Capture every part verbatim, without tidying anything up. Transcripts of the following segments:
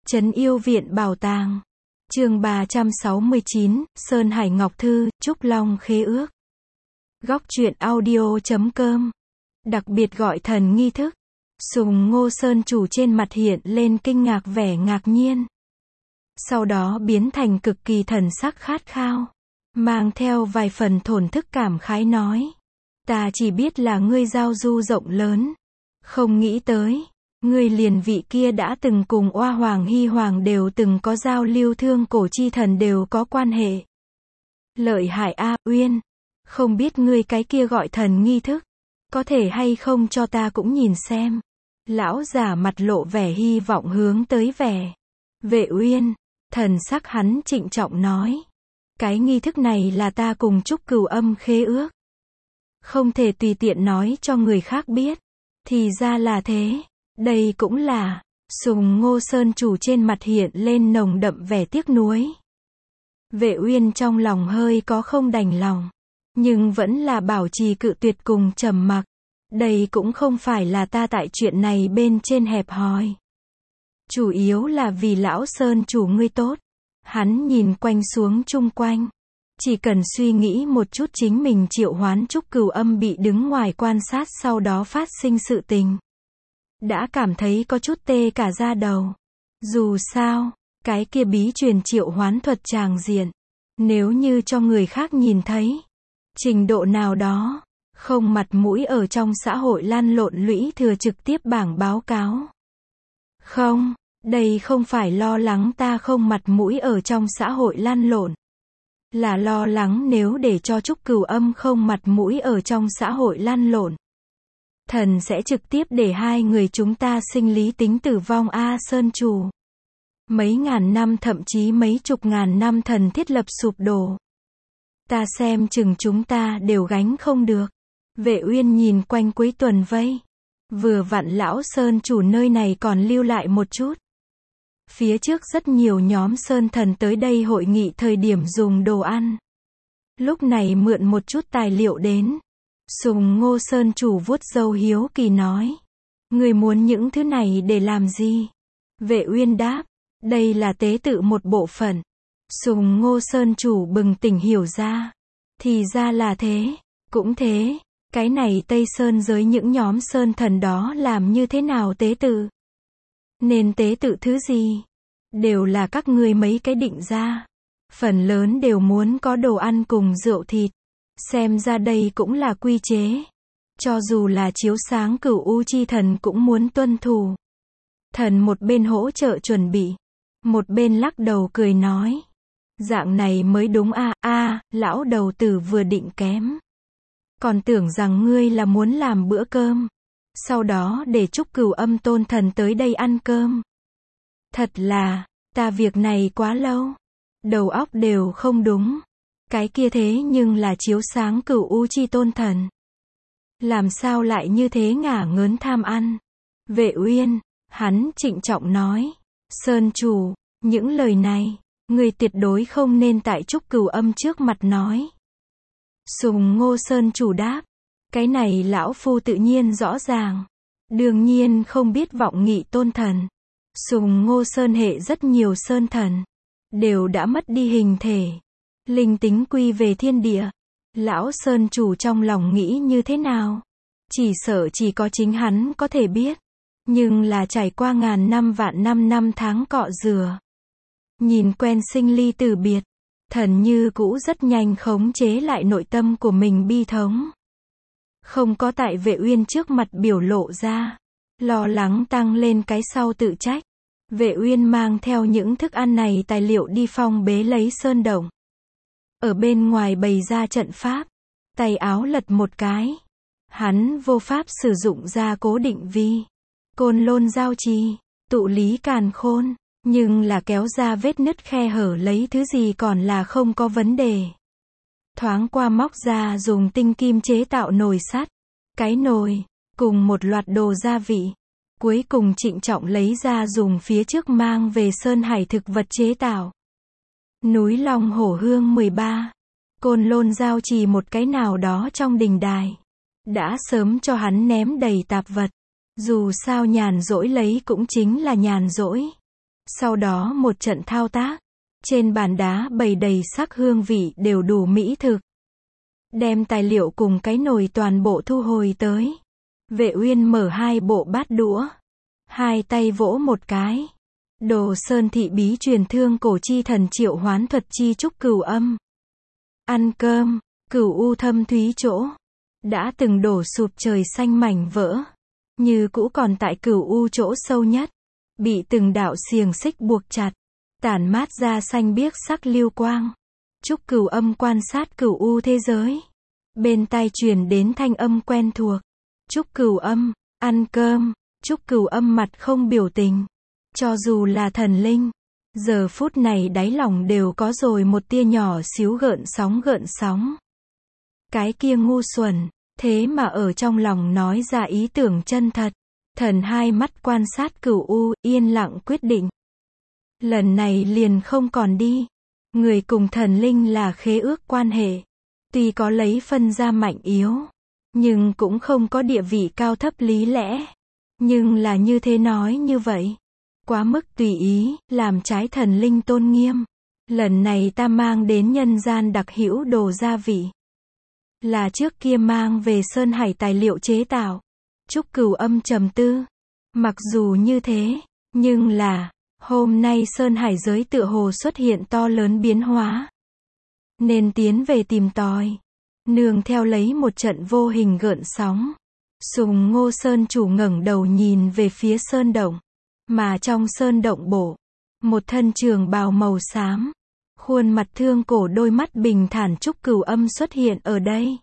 Trấn Yêu Viện Bảo Tàng. Chương ba trăm sáu mươi chín, Sơn Hải Ngọc Thư, Trúc Long Khế Ước. Góc truyện audio chấm com. Đặc biệt gọi thần nghi thức. Sùng Ngô Sơn chủ trên mặt hiện lên kinh ngạc vẻ ngạc nhiên. Sau đó biến thành cực kỳ thần sắc khát khao. Mang theo vài phần thổn thức cảm khái nói. Ta chỉ biết là ngươi giao du rộng lớn. Không nghĩ tới. Ngươi liền vị kia đã từng cùng Oa Hoàng Hy Hoàng đều từng có giao lưu thương cổ chi thần đều có quan hệ. Lợi hại a, Uyên. Không biết ngươi cái kia gọi thần nghi thức. Có thể hay không cho ta cũng nhìn xem. Lão già mặt lộ vẻ hy vọng hướng tới vẻ. Vệ Uyên. Thần sắc hắn trịnh trọng nói. Cái nghi thức này là ta cùng Trúc Cửu Âm khế ước. Không thể tùy tiện nói cho người khác biết. Thì ra là thế. Đây cũng là. Sùng Ngô Sơn chủ trên mặt hiện lên nồng đậm vẻ tiếc nuối. Vệ Uyên trong lòng hơi có không đành lòng. Nhưng vẫn là bảo trì cự tuyệt cùng trầm mặc. Đây cũng không phải là ta tại chuyện này bên trên hẹp hòi. Chủ yếu là vì lão Sơn chủ ngươi tốt. Hắn nhìn quanh xuống chung quanh. Chỉ cần suy nghĩ một chút chính mình triệu hoán Trúc Cửu Âm bị đứng ngoài quan sát sau đó phát sinh sự tình. Đã cảm thấy có chút tê cả da đầu. Dù sao, cái kia bí truyền triệu hoán thuật tràng diện. Nếu như cho người khác nhìn thấy. Trình độ nào đó. Không mặt mũi ở trong xã hội lăn lộn lũy thừa trực tiếp bảng báo cáo. Không, đây không phải lo lắng ta không mặt mũi ở trong xã hội lăn lộn. Là lo lắng nếu để cho Trúc Cửu Âm không mặt mũi ở trong xã hội lăn lộn. Thần sẽ trực tiếp để hai người chúng ta sinh lý tính tử vong a Sơn chủ. Mấy ngàn năm thậm chí mấy chục ngàn năm thần thiết lập sụp đổ. Ta xem chừng chúng ta đều gánh không được. Vệ Uyên nhìn quanh cuối tuần vây. Vừa vặn lão Sơn chủ nơi này còn lưu lại một chút. Phía trước rất nhiều nhóm Sơn thần tới đây hội nghị thời điểm dùng đồ ăn. Lúc này mượn một chút tài liệu đến. Sùng Ngô Sơn chủ vuốt râu hiếu kỳ nói. Người muốn những thứ này để làm gì? Vệ Uyên đáp. Đây là tế tự một bộ phận. Sùng Ngô Sơn chủ bừng tỉnh hiểu ra. Thì ra là thế. Cũng thế. Cái này Tây Sơn giới những nhóm Sơn thần đó làm như thế nào tế tự? Nên tế tự thứ gì? Đều là các ngươi mấy cái định ra. Phần lớn đều muốn có đồ ăn cùng rượu thịt. Xem ra đây cũng là quy chế. Cho dù là chiếu sáng Cửu U chi thần cũng muốn tuân thủ. Thần một bên hỗ trợ chuẩn bị. Một bên lắc đầu cười nói. Dạng này mới đúng a a lão đầu tử vừa định kém. Còn tưởng rằng ngươi là muốn làm bữa cơm. Sau đó để Trúc Cửu Âm tôn thần tới đây ăn cơm. Thật là, ta việc này quá lâu. Đầu óc đều không đúng. Cái kia thế nhưng là chiếu sáng Cửu U chi tôn thần. Làm sao lại như thế ngả ngớn tham ăn. Vệ Uyên, hắn trịnh trọng nói. Sơn chủ, những lời này, người tuyệt đối không nên tại Trúc Cửu Âm trước mặt nói. Sùng Ngô Sơn chủ đáp. Cái này lão phu tự nhiên rõ ràng. Đương nhiên không biết vọng nghị tôn thần. Sùng Ngô Sơn hệ rất nhiều sơn thần. Đều đã mất đi hình thể. Linh tính quy về thiên địa. Lão Sơn chủ trong lòng nghĩ như thế nào? Chỉ sợ chỉ có chính hắn có thể biết. Nhưng là trải qua ngàn năm vạn năm năm tháng cọ rửa. Nhìn quen sinh ly tử biệt. Thần như cũ rất nhanh khống chế lại nội tâm của mình bi thống. Không có tại Vệ Uyên trước mặt biểu lộ ra. Lo lắng tăng lên cái sau tự trách. Vệ Uyên mang theo những thức ăn này tài liệu đi phong bế lấy sơn động. Ở bên ngoài bày ra trận pháp. Tay áo lật một cái. Hắn vô pháp sử dụng ra cố định vi. Côn lôn giao trì. Tụ lý càn khôn. Nhưng là kéo ra vết nứt khe hở lấy thứ gì còn là không có vấn đề. Thoáng qua móc ra dùng tinh kim chế tạo nồi sắt. Cái nồi. Cùng một loạt đồ gia vị. Cuối cùng trịnh trọng lấy ra dùng phía trước mang về Sơn Hải thực vật chế tạo. Núi Long Hổ Hương mười ba. Côn lôn giao trì một cái nào đó trong đình đài. Đã sớm cho hắn ném đầy tạp vật. Dù sao nhàn rỗi lấy cũng chính là nhàn rỗi. Sau đó một trận thao tác. Trên bàn đá bày đầy sắc hương vị đều đủ mỹ thực. Đem tài liệu cùng cái nồi toàn bộ thu hồi tới. Vệ Uyên mở hai bộ bát đũa. Hai tay vỗ một cái. Đồ sơn thị bí truyền thương cổ chi thần triệu hoán thuật chi trúc cửu âm. Ăn cơm, cửu u thâm thúy chỗ. Đã từng đổ sụp trời xanh mảnh vỡ. Như cũ còn tại cửu u chỗ sâu nhất. Bị từng đạo xiềng xích buộc chặt. Tản mát ra xanh biếc sắc lưu quang. Trúc cửu âm quan sát cửu u thế giới. Bên tai truyền đến thanh âm quen thuộc. Trúc cửu âm, ăn cơm. Trúc cửu âm mặt không biểu tình. Cho dù là thần linh, giờ phút này đáy lòng đều có rồi một tia nhỏ xíu gợn sóng gợn sóng. Cái kia ngu xuẩn, thế mà ở trong lòng nói ra ý tưởng chân thật. Thần hai mắt quan sát cửu u, yên lặng quyết định. Lần này liền không còn đi. Người cùng thần linh là khế ước quan hệ. Tuy có lấy phân ra mạnh yếu, nhưng cũng không có địa vị cao thấp lý lẽ. Nhưng là như thế nói như vậy. Quá mức tùy ý, làm trái thần linh tôn nghiêm. Lần này ta mang đến nhân gian đặc hữu đồ gia vị. Là trước kia mang về Sơn Hải tài liệu chế tạo. Trúc cửu âm trầm tư. Mặc dù như thế, nhưng là, hôm nay Sơn Hải giới tựa hồ xuất hiện to lớn biến hóa. Nên tiến về tìm tòi. Nương theo lấy một trận vô hình gợn sóng. Sùng Ngô Sơn chủ ngẩng đầu nhìn về phía sơn động. Mà trong sơn động bổ. Một thân trường bào màu xám. Khuôn mặt thương cổ đôi mắt bình thản trúc cửu âm xuất hiện ở đây.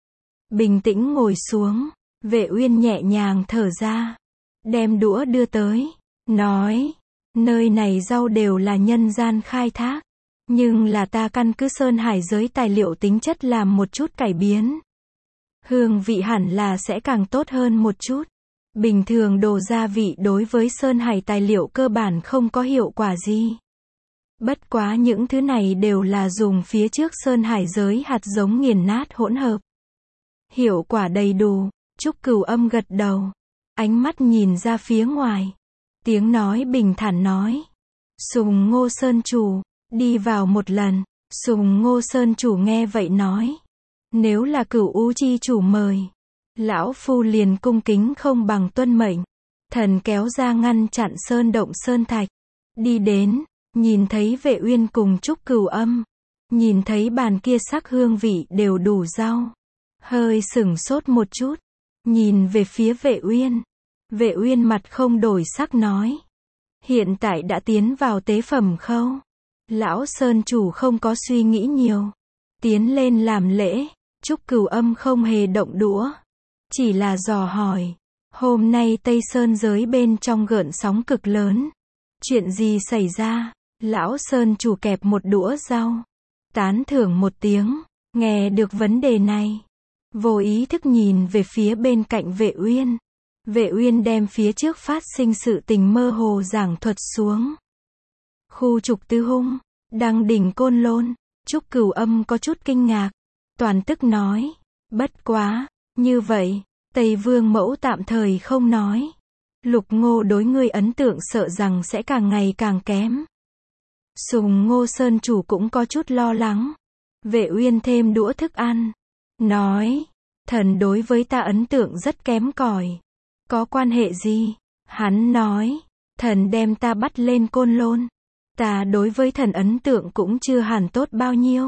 Bình tĩnh ngồi xuống. Vệ Uyên nhẹ nhàng thở ra. Đem đũa đưa tới. Nói. Nơi này rau đều là nhân gian khai thác. Nhưng là ta căn cứ Sơn Hải giới tài liệu tính chất làm một chút cải biến. Hương vị hẳn là sẽ càng tốt hơn một chút. Bình thường đồ gia vị đối với Sơn Hải tài liệu cơ bản không có hiệu quả gì. Bất quá những thứ này đều là dùng phía trước Sơn Hải giới hạt giống nghiền nát hỗn hợp. Hiệu quả đầy đủ. Trúc cửu âm gật đầu. Ánh mắt nhìn ra phía ngoài. Tiếng nói bình thản nói. Sùng Ngô Sơn chủ, đi vào một lần. Sùng Ngô Sơn chủ nghe vậy nói. Nếu là cửu u chi chủ mời. Lão phu liền cung kính không bằng tuân mệnh. Thần kéo ra ngăn chặn sơn động sơn thạch. Đi đến, nhìn thấy Vệ Uyên cùng Trúc cửu âm. Nhìn thấy bàn kia sắc hương vị đều đủ rau. Hơi sửng sốt một chút. Nhìn về phía Vệ Uyên. Vệ Uyên mặt không đổi sắc nói. Hiện tại đã tiến vào tế phẩm khâu. Lão Sơn chủ không có suy nghĩ nhiều. Tiến lên làm lễ. Trúc cửu âm không hề động đũa. Chỉ là dò hỏi. Hôm nay Tây Sơn giới bên trong gợn sóng cực lớn. Chuyện gì xảy ra? Lão Sơn chủ kẹp một đũa rau. Tán thưởng một tiếng. Nghe được vấn đề này. Vô ý thức nhìn về phía bên cạnh Vệ Uyên. Vệ Uyên đem phía trước phát sinh sự tình mơ hồ giảng thuật xuống. Khu trục tứ hung. Đăng đỉnh Côn Lôn. Trúc cửu âm có chút kinh ngạc. Toàn tức nói. Bất quá. Như vậy. Tây Vương mẫu tạm thời không nói. Lục Ngô đối ngươi ấn tượng sợ rằng sẽ càng ngày càng kém. Sùng Ngô Sơn chủ cũng có chút lo lắng. Vệ Uyên thêm đũa thức ăn. Nói. Thần đối với ta ấn tượng rất kém cỏi. Có quan hệ gì? Hắn nói. Thần đem ta bắt lên Côn Lôn. Ta đối với thần ấn tượng cũng chưa hẳn tốt bao nhiêu.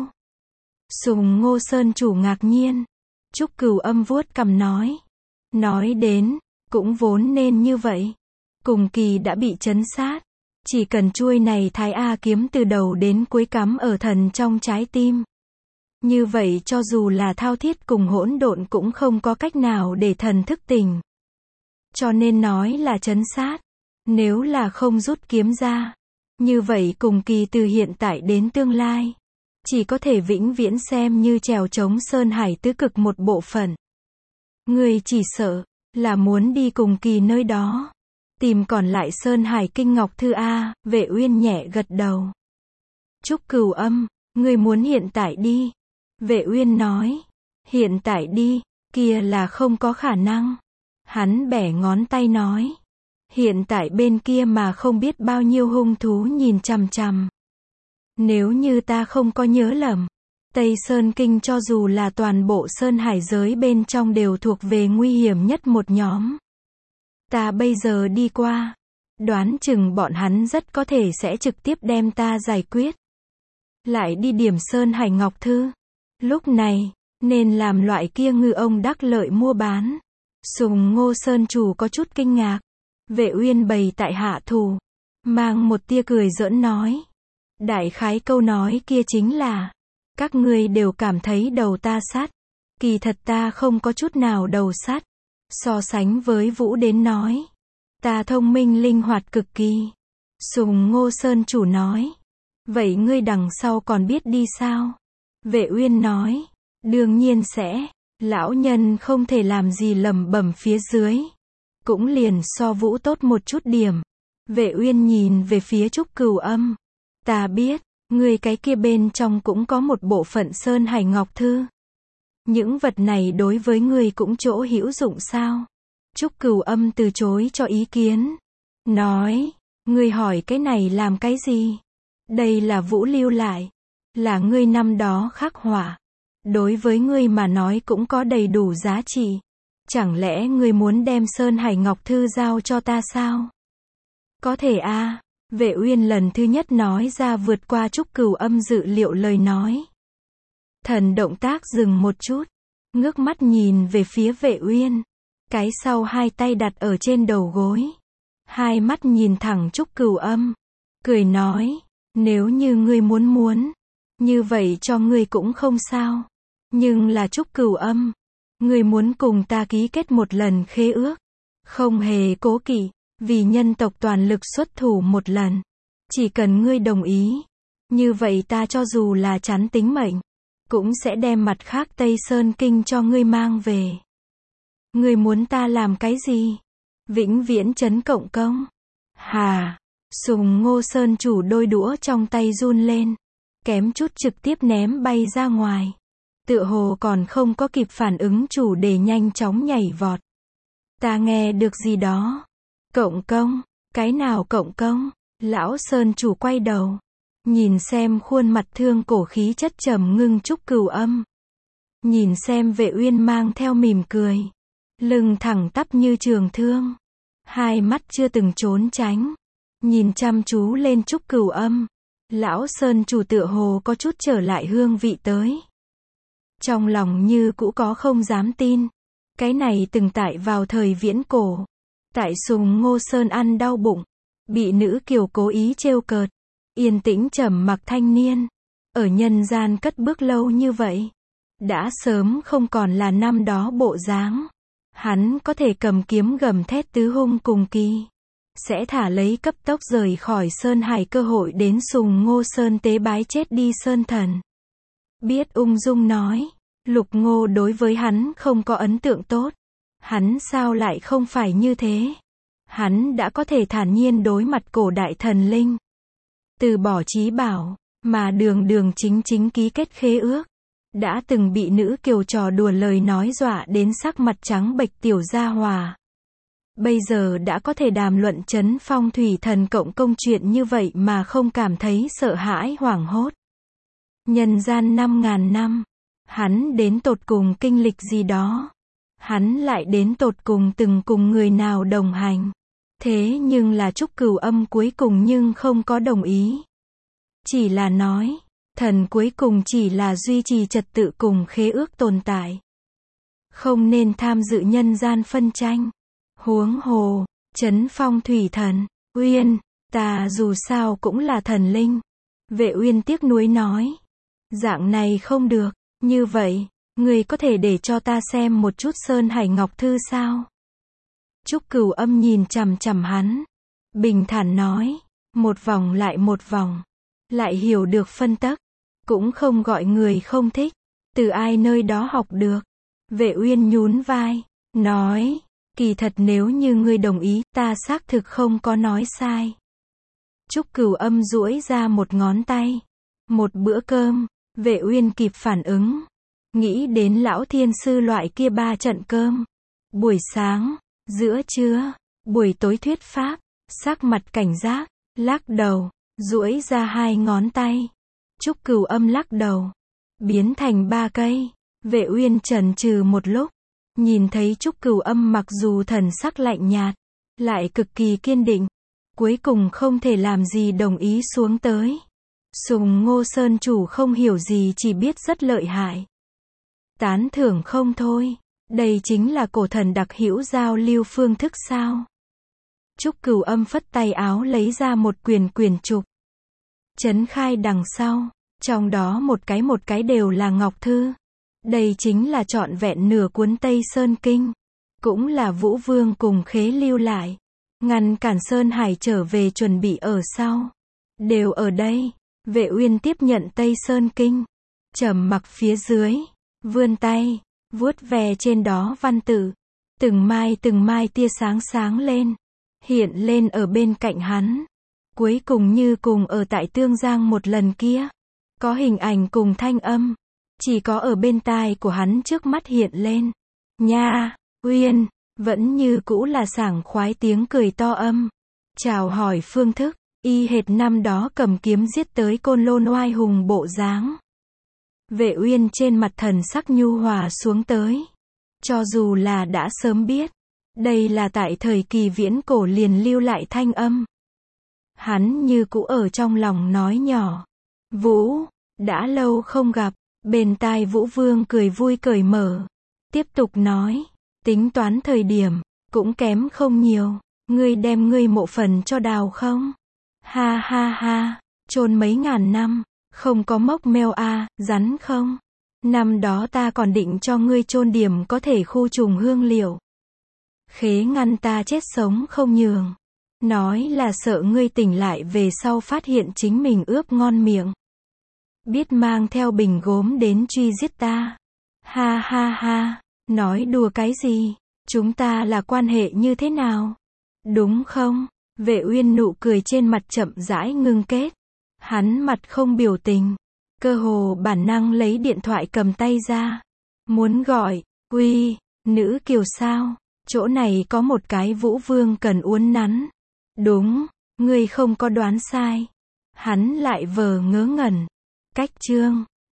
Sùng Ngô Sơn chủ ngạc nhiên. Trúc cửu âm vuốt cằm nói. Nói đến, cũng vốn nên như vậy. Cùng kỳ đã bị trấn sát. Chỉ cần chuôi này Thái A kiếm từ đầu đến cuối cắm ở thần trong trái tim. Như vậy cho dù là thao thiết cùng hỗn độn cũng không có cách nào để thần thức tỉnh. Cho nên nói là trấn sát. Nếu là không rút kiếm ra. Như vậy cùng kỳ từ hiện tại đến tương lai. Chỉ có thể vĩnh viễn xem như trèo chống Sơn Hải tứ cực một bộ phận. Người chỉ sợ, là muốn đi cùng kỳ nơi đó. Tìm còn lại Sơn Hải Kinh Ngọc Thư A, Vệ Uyên nhẹ gật đầu. Trúc cửu âm, người muốn hiện tại đi. Vệ Uyên nói. Hiện tại đi, kia là không có khả năng. Hắn bẻ ngón tay nói. Hiện tại bên kia mà không biết bao nhiêu hung thú nhìn chằm chằm. Nếu như ta không có nhớ lầm, Tây Sơn Kinh cho dù là toàn bộ sơn hải giới bên trong đều thuộc về nguy hiểm nhất một nhóm. Ta bây giờ đi qua, đoán chừng bọn hắn rất có thể sẽ trực tiếp đem ta giải quyết. Lại đi điểm Sơn Hải Ngọc Thư. Lúc này, nên làm loại kia ngư ông đắc lợi mua bán. Sùng Ngô Sơn chủ có chút kinh ngạc. Vệ Uyên bày tại hạ thủ, mang một tia cười giỡn nói. Đại khái câu nói kia chính là, các ngươi đều cảm thấy đầu ta sát. Kỳ thật ta không có chút nào đầu sát. So sánh với Vũ đến nói, ta thông minh linh hoạt cực kỳ. Sùng Ngô Sơn chủ nói. Vậy ngươi đằng sau còn biết đi sao? Vệ Uyên nói. Đương nhiên sẽ. Lão nhân không thể làm gì lẩm bẩm phía dưới. Cũng liền so Vũ tốt một chút điểm. Vệ Uyên nhìn về phía Trúc Cửu Âm. Ta biết, ngươi cái kia bên trong cũng có một bộ phận Sơn Hải Ngọc Thư. Những vật này đối với ngươi cũng chỗ hữu dụng sao? Trúc Cửu Âm từ chối cho ý kiến. Nói, ngươi hỏi cái này làm cái gì? Đây là Vũ lưu lại. Là ngươi năm đó khắc họa. Đối với ngươi mà nói cũng có đầy đủ giá trị. Chẳng lẽ ngươi muốn đem Sơn Hải Ngọc Thư giao cho ta sao? Có thể a. À. Vệ Uyên lần thứ nhất nói ra vượt qua Trúc Cửu Âm dự liệu lời nói. Thần động tác dừng một chút. Ngước mắt nhìn về phía Vệ Uyên. Cái sau hai tay đặt ở trên đầu gối. Hai mắt nhìn thẳng Trúc Cửu Âm. Cười nói. Nếu như ngươi muốn muốn. Như vậy cho ngươi cũng không sao. Nhưng là Trúc Cửu Âm. Ngươi muốn cùng ta ký kết một lần khế ước. Không hề cố kỵ. Vì nhân tộc toàn lực xuất thủ một lần. Chỉ cần ngươi đồng ý. Như vậy ta cho dù là chắn tính mệnh. Cũng sẽ đem mặt khác Tây Sơn Kinh cho ngươi mang về. Ngươi muốn ta làm cái gì? Vĩnh viễn trấn cộng công. Hà. Sùng Ngô Sơn chủ đôi đũa trong tay run lên. Kém chút trực tiếp ném bay ra ngoài. Tựa hồ còn không có kịp phản ứng chủ đề nhanh chóng nhảy vọt. Ta nghe được gì đó. Cộng công. Cái nào cộng công? Lão Sơn chủ quay đầu. Nhìn xem khuôn mặt thương cổ khí chất trầm ngưng Trúc Cửu Âm. Nhìn xem Vệ Uyên mang theo mỉm cười. Lưng thẳng tắp như trường thương. Hai mắt chưa từng trốn tránh. Nhìn chăm chú lên Trúc Cửu Âm. Lão Sơn chủ tựa hồ có chút trở lại hương vị tới. Trong lòng như cũ có không dám tin. Cái này từng tại vào thời viễn cổ. Tại Sùng Ngô Sơn ăn đau bụng. Bị nữ kiều cố ý trêu cợt. Yên tĩnh trầm mặc thanh niên. Ở nhân gian cất bước lâu như vậy. Đã sớm không còn là năm đó bộ dáng. Hắn có thể cầm kiếm gầm thét tứ hung cùng kỳ. Sẽ thả lấy cấp tốc rời khỏi Sơn Hải cơ hội đến Sùng Ngô Sơn tế bái chết đi Sơn Thần. Biết ung dung nói. Lục Ngô đối với hắn không có ấn tượng tốt. Hắn sao lại không phải như thế? Hắn đã có thể thản nhiên đối mặt cổ đại thần linh. Từ bỏ chí bảo, mà đường đường chính chính ký kết khế ước. Đã từng bị nữ kiều trò đùa lời nói dọa đến sắc mặt trắng bệch tiểu gia hòa. Bây giờ đã có thể đàm luận chấn phong thủy thần cộng công chuyện như vậy mà không cảm thấy sợ hãi hoảng hốt. Nhân gian năm ngàn năm. Hắn đến tột cùng kinh lịch gì đó. Hắn lại đến tột cùng từng cùng người nào đồng hành. Thế nhưng là Trúc Cửu Âm cuối cùng nhưng không có đồng ý. Chỉ là nói, thần cuối cùng chỉ là duy trì trật tự cùng khế ước tồn tại. Không nên tham dự nhân gian phân tranh. Huống hồ, chấn phong thủy thần, Uyên, ta dù sao cũng là thần linh. Vệ Uyên tiếc nuối nói. Dạng này không được, như vậy, người có thể để cho ta xem một chút Sơn Hải Ngọc Thư sao? Trúc Cửu Âm nhìn chằm chằm hắn. Bình thản nói. Một vòng lại một vòng. Lại hiểu được phân tắc. Cũng không gọi người không thích. Từ ai nơi đó học được. Vệ Uyên nhún vai. Nói. Kỳ thật nếu như ngươi đồng ý, ta xác thực không có nói sai. Trúc Cửu Âm duỗi ra một ngón tay. Một bữa cơm. Vệ Uyên kịp phản ứng. Nghĩ đến lão thiên sư loại kia ba trận cơm. Buổi sáng. Giữa trưa, Buổi tối thuyết pháp, sắc mặt cảnh giác, lắc đầu, duỗi ra hai ngón tay. Trúc Cửu Âm lắc đầu, biến thành ba cây. Vệ Uyên chần chừ một lúc, nhìn thấy Trúc Cửu Âm mặc dù thần sắc lạnh nhạt, lại cực kỳ kiên định, cuối cùng không thể làm gì đồng ý xuống tới. Sùng Ngô Sơn chủ không hiểu gì chỉ biết rất lợi hại. Tán thưởng không thôi, đây chính là cổ thần đặc hữu giao lưu phương thức sao? Trúc Cửu Âm phất tay áo lấy ra một quyển quyển trục. Chấn khai đằng sau, trong đó một cái một cái đều là ngọc thư. Đây chính là trọn vẹn nửa cuốn Tây Sơn Kinh. Cũng là Vũ Vương cùng Khế lưu lại. Ngăn cản Sơn Hải trở về chuẩn bị ở sau. Đều ở đây. Vệ Uyên tiếp nhận Tây Sơn Kinh. Trầm mặc phía dưới. Vươn tay. Vuốt ve trên đó văn tự. Từng mai từng mai tia sáng sáng lên. Hiện lên ở bên cạnh hắn. Cuối cùng như cùng ở tại Tương Giang một lần kia. Có hình ảnh cùng thanh âm. Chỉ có ở bên tai của hắn trước mắt hiện lên. Nha, Uyên, vẫn như cũ là sảng khoái tiếng cười to âm. Chào hỏi phương thức, y hệt năm đó cầm kiếm giết tới Côn Lôn oai hùng bộ dáng. Vệ Uyên trên mặt thần sắc nhu hòa xuống tới. Cho dù là đã sớm biết, đây là tại thời kỳ viễn cổ liền lưu lại thanh âm. Hắn như cũ ở trong lòng nói nhỏ. Vũ, đã lâu không gặp. Bên tai Vũ Vương cười vui cởi mở. Tiếp tục nói. Tính toán thời điểm, cũng kém không nhiều. Ngươi đem ngươi mộ phần cho đào không? Ha ha ha, chôn mấy ngàn năm, không có mốc meo a, rắn không? Năm đó ta còn định cho ngươi chôn điểm có thể khu trùng hương liệu. Khế ngăn ta chết sống không nhường. Nói là sợ ngươi tỉnh lại về sau phát hiện chính mình ướp ngon miệng. Biết mang theo bình gốm đến truy giết ta. Ha ha ha, nói đùa cái gì? Chúng ta là quan hệ như thế nào? Đúng không? Vệ Uyên nụ cười trên mặt chậm rãi ngưng kết. Hắn mặt không biểu tình. Cơ hồ bản năng lấy điện thoại cầm tay ra. Muốn gọi, uy, nữ kiều sao? Chỗ này có một cái Vũ Vương cần uốn nắn. Đúng, ngươi không có đoán sai. Hắn lại vờ ngớ ngẩn. Cách chương